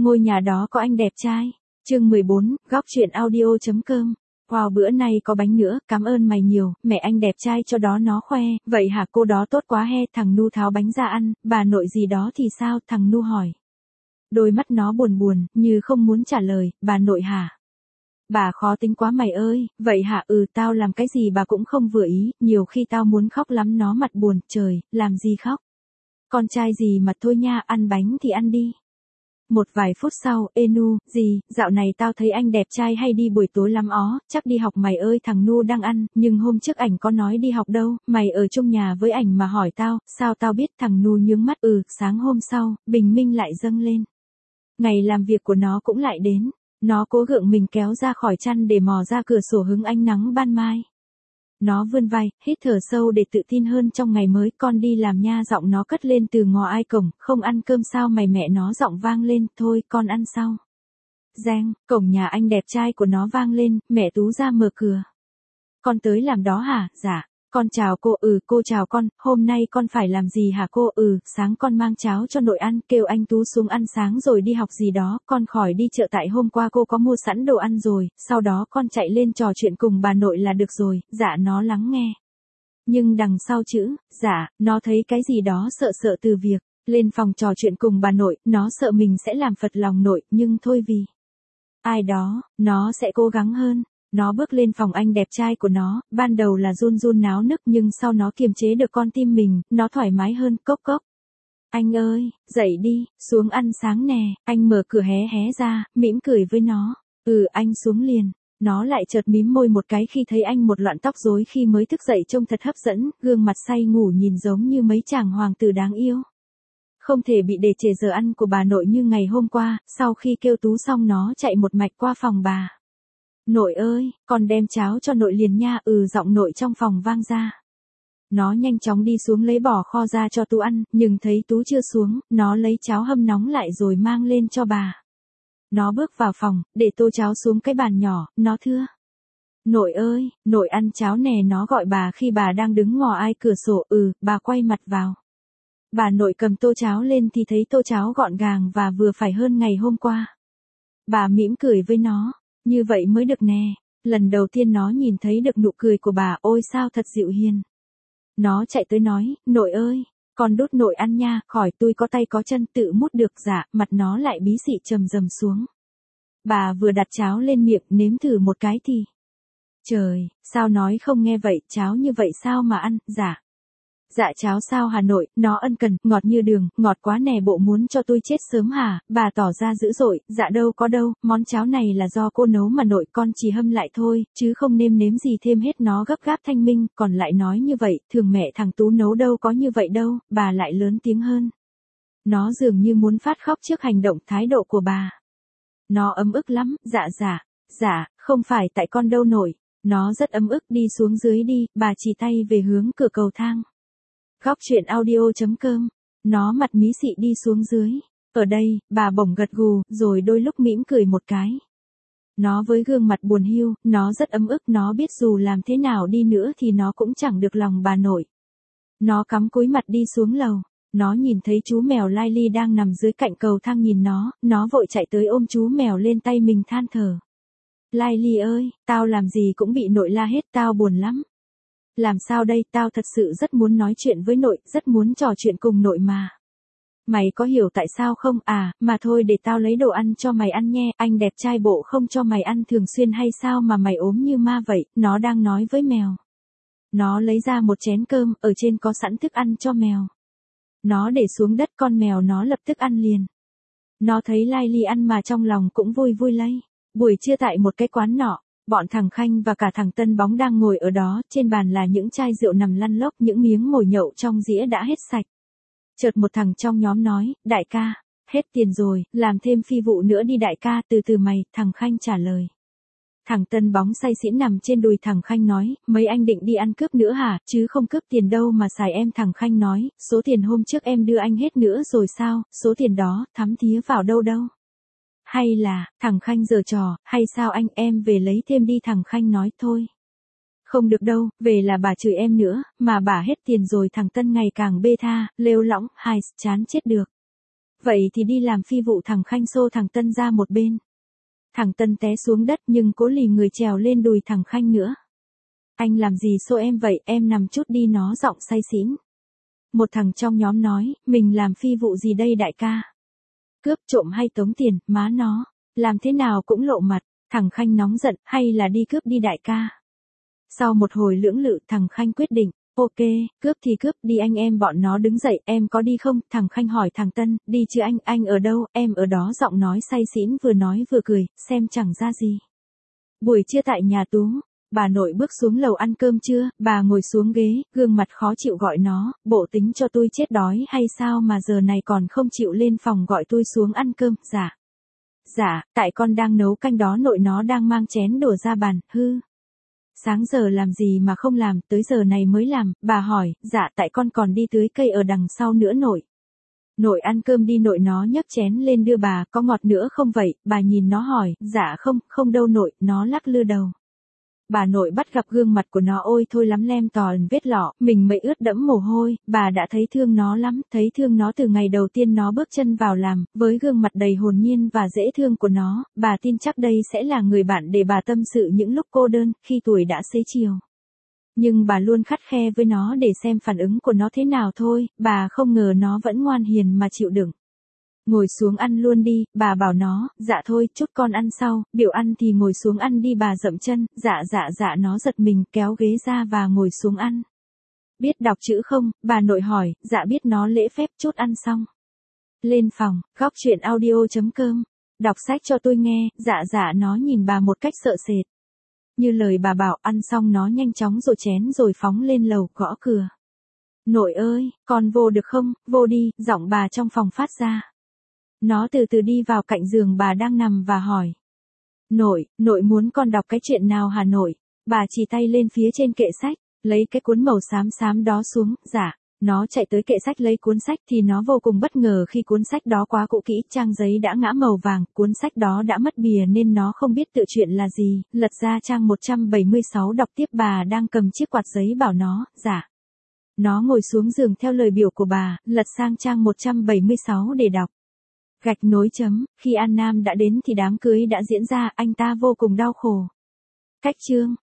Ngôi nhà đó có anh đẹp trai. Chương 14, góc chuyện audio.com. Wow, bữa nay có bánh nữa, cảm ơn mày nhiều, mẹ anh đẹp trai cho đó nó khoe, vậy hả cô đó tốt quá he, thằng Nu tháo bánh ra ăn, bà nội gì đó thì sao, thằng Nu hỏi. Đôi mắt nó buồn buồn, như không muốn trả lời, bà nội hả? Bà khó tính quá mày ơi, vậy hả, tao làm cái gì bà cũng không vừa ý, nhiều khi tao muốn khóc lắm, nó mặt buồn, trời, làm gì khóc? Con trai gì mà thôi nha, ăn bánh thì ăn đi. Một vài phút sau, Nu, gì, dạo này tao thấy anh đẹp trai hay đi buổi tối lắm ó, chắc đi học mày ơi, thằng Nu đang ăn, nhưng hôm trước ảnh có nói đi học đâu, mày ở chung nhà với ảnh mà hỏi tao, sao tao biết, thằng Nu nhướng mắt, sáng hôm sau, bình minh lại dâng lên. Ngày làm việc của nó cũng lại đến, nó cố gượng mình kéo ra khỏi chăn để mò ra cửa sổ hứng ánh nắng ban mai. Nó vươn vai, hít thở sâu để tự tin hơn trong ngày mới, con đi làm nha, giọng nó cất lên từ ngõ ai cổng, không ăn cơm sao mày, mẹ nó giọng vang lên, thôi con ăn sau. Reng, cổng nhà anh đẹp trai của nó vang lên, mẹ Tú ra mở cửa. Con tới làm đó hả? Dạ. Con chào cô, cô chào con, hôm nay con phải làm gì hả cô? Sáng con mang cháo cho nội ăn, kêu anh Tú xuống ăn sáng rồi đi học gì đó, con khỏi đi chợ tại hôm qua cô có mua sẵn đồ ăn rồi, sau đó con chạy lên trò chuyện cùng bà nội là được rồi, dạ nó lắng nghe. Nhưng đằng sau chữ, dạ, nó thấy cái gì đó sợ sợ từ việc, lên phòng trò chuyện cùng bà nội, nó sợ mình sẽ làm phật lòng nội, nhưng thôi vì ai đó, nó sẽ cố gắng hơn. Nó bước lên phòng anh đẹp trai của nó, ban đầu là run run náo nức nhưng sau nó kiềm chế được con tim mình, nó thoải mái hơn, cốc cốc. Anh ơi, dậy đi, xuống ăn sáng nè, anh mở cửa hé hé ra, mỉm cười với nó. Anh xuống liền. Nó lại chợt mím môi một cái khi thấy anh một loạn tóc rối khi mới thức dậy trông thật hấp dẫn, gương mặt say ngủ nhìn giống như mấy chàng hoàng tử đáng yêu. Không thể bị để trễ giờ ăn của bà nội như ngày hôm qua, sau khi kêu Tú xong nó chạy một mạch qua phòng bà. Nội ơi, con đem cháo cho nội liền nha, giọng nội trong phòng vang ra. Nó nhanh chóng đi xuống lấy bò kho ra cho Tú ăn, nhưng thấy Tú chưa xuống, nó lấy cháo hâm nóng lại rồi mang lên cho bà. Nó bước vào phòng, để tô cháo xuống cái bàn nhỏ, nó thưa. Nội ơi, nội ăn cháo nè, nó gọi bà khi bà đang đứng ngò ai cửa sổ, bà quay mặt vào. Bà nội cầm tô cháo lên thì thấy tô cháo gọn gàng và vừa phải hơn ngày hôm qua. Bà mỉm cười với nó. Như vậy mới được nè. Lần đầu tiên nó nhìn thấy được nụ cười của bà, ôi sao thật dịu hiền. Nó chạy tới nói, nội ơi, con đút nội ăn nha, khỏi tôi có tay có chân tự mút được, dạ, mặt nó lại bí xị trầm rầm xuống. Bà vừa đặt cháo lên miệng nếm thử một cái thì. Trời, sao nói không nghe vậy, cháo như vậy sao mà ăn, dạ. Dạ cháo sao Hà Nội, nó ân cần, ngọt như đường, ngọt quá nè, bộ muốn cho tôi chết sớm hả, bà tỏ ra dữ dội, dạ đâu có đâu, món cháo này là do cô nấu mà nội, con chỉ hâm lại thôi, chứ không nêm nếm gì thêm hết. Nó gấp gáp thanh minh, còn lại nói như vậy, thường mẹ thằng Tú nấu đâu có như vậy đâu, bà lại lớn tiếng hơn. Nó dường như muốn phát khóc trước hành động thái độ của bà. Nó ấm ức lắm, dạ, không phải tại con đâu nội, nó rất ấm ức, đi xuống dưới đi, bà chỉ tay về hướng cửa cầu thang. Góc chuyện audio.com. Nó mặt mí xị đi xuống dưới. Ở đây, bà bỗng gật gù, rồi đôi lúc mỉm cười một cái. Nó với gương mặt buồn hiu, nó rất ấm ức, nó biết dù làm thế nào đi nữa thì nó cũng chẳng được lòng bà nội. Nó cắm cúi mặt đi xuống lầu. Nó nhìn thấy chú mèo Laili đang nằm dưới cạnh cầu thang nhìn nó vội chạy tới ôm chú mèo lên tay mình than thở. Laili ơi, tao làm gì cũng bị nội la hết, tao buồn lắm. Làm sao đây, tao thật sự rất muốn nói chuyện với nội, rất muốn trò chuyện cùng nội mà. Mày có hiểu tại sao không, mà thôi để tao lấy đồ ăn cho mày ăn nhé, anh đẹp trai bộ không cho mày ăn thường xuyên hay sao mà mày ốm như ma vậy, nó đang nói với mèo. Nó lấy ra một chén cơm, ở trên có sẵn thức ăn cho mèo. Nó để xuống đất, con mèo nó lập tức ăn liền. Nó thấy Laili ăn mà trong lòng cũng vui vui lây. Buổi trưa tại một cái quán nọ. Bọn thằng Khanh và cả thằng Tân Bóng đang ngồi ở đó, trên bàn là những chai rượu nằm lăn lóc, những miếng ngồi nhậu trong dĩa đã hết sạch. Chợt một thằng trong nhóm nói, đại ca, hết tiền rồi, làm thêm phi vụ nữa đi đại ca, từ từ mày, thằng Khanh trả lời. Thằng Tân Bóng say xỉn nằm trên đùi thằng Khanh nói, mấy anh định đi ăn cướp nữa hả, chứ không cướp tiền đâu mà xài em. Thằng Khanh nói, số tiền hôm trước em đưa anh hết nữa rồi sao, số tiền đó, thắm thía vào đâu đâu. Hay là, thằng Khanh giở trò, hay sao anh, em về lấy thêm đi. Thằng Khanh nói, thôi. Không được đâu, về là bà chửi em nữa, mà bà hết tiền rồi. Thằng Tân ngày càng bê tha, lêu lỏng, chán chết được. vậy thì đi làm phi vụ. Thằng Khanh xô thằng Tân ra một bên. Thằng Tân té xuống đất nhưng cố lì người trèo lên đùi thằng Khanh nữa. Anh làm gì xô em vậy, em nằm chút đi, nó giọng say xỉn. Một thằng trong nhóm nói, mình làm phi vụ gì đây đại ca? Cướp trộm hay tống tiền, má nó, làm thế nào cũng lộ mặt. Thằng Khanh nóng giận, hay là đi cướp đi đại ca. Sau một hồi lưỡng lự thằng Khanh quyết định, ok, cướp thì cướp đi anh em bọn nó đứng dậy, em có đi không? Thằng Khanh hỏi thằng Tân, đi chứ anh ở đâu, em ở đó. Giọng nói say xỉn vừa nói vừa cười, xem chẳng ra gì. Buổi trưa tại nhà Tú, bà nội bước xuống lầu ăn cơm trưa, bà ngồi xuống ghế, gương mặt khó chịu gọi nó, bộ tính cho tôi chết đói hay sao mà giờ này còn không chịu lên phòng gọi tôi xuống ăn cơm. Dạ, tại con đang nấu canh đó, nội nó đang mang chén đổ ra bàn, hư. Sáng giờ làm gì mà không làm, tới giờ này mới làm, bà hỏi, dạ tại con còn đi tưới cây ở đằng sau nữa nội. Nội ăn cơm đi, nội nó nhấc chén lên đưa bà, có ngọt nữa không vậy? Bà nhìn nó hỏi, dạ không đâu nội, nó lắc lư đầu. Bà nội bắt gặp gương mặt của nó, ôi thôi lắm lem toàn vết lọ, mình mới ướt đẫm mồ hôi, bà đã thấy thương nó lắm, thấy thương nó từ ngày đầu tiên nó bước chân vào làm, với gương mặt đầy hồn nhiên và dễ thương của nó, bà tin chắc đây sẽ là người bạn để bà tâm sự những lúc cô đơn, khi tuổi đã xế chiều. Nhưng bà luôn khắt khe với nó để xem phản ứng của nó thế nào thôi, bà không ngờ nó vẫn ngoan hiền mà chịu đựng. Ngồi xuống ăn luôn đi, bà bảo nó, dạ thôi, chút con ăn sau, biểu ăn thì ngồi xuống ăn đi. Bà dậm chân, dạ, nó giật mình, kéo ghế ra và ngồi xuống ăn. Biết đọc chữ không? Bà nội hỏi, dạ biết. Nó lễ phép, chút ăn xong. Lên phòng, góc chuyện audio.com, đọc sách cho tôi nghe. Dạ, nó nhìn bà một cách sợ sệt. Như lời bà bảo, ăn xong nó nhanh chóng rửa chén rồi phóng lên lầu, gõ cửa. Nội ơi, con vô được không? Vô đi, giọng bà trong phòng phát ra. Nó từ từ đi vào cạnh giường bà đang nằm và hỏi. Nội muốn con đọc cái chuyện nào hả nội? Bà chỉ tay lên phía trên kệ sách, lấy cái cuốn màu xám đó xuống. Dạ, nó chạy tới kệ sách lấy cuốn sách thì nó vô cùng bất ngờ khi cuốn sách đó quá cũ kỹ, trang giấy đã ngã màu vàng, cuốn sách đó đã mất bìa nên nó không biết tựa chuyện là gì. Lật ra trang 176 đọc tiếp. Bà đang cầm chiếc quạt giấy bảo nó, dạ. Nó ngồi xuống giường theo lời biểu của bà, lật sang trang 176 để đọc. Gạch nối chấm, khi An Nam đã đến thì đám cưới đã diễn ra, anh ta vô cùng đau khổ. Cách chương.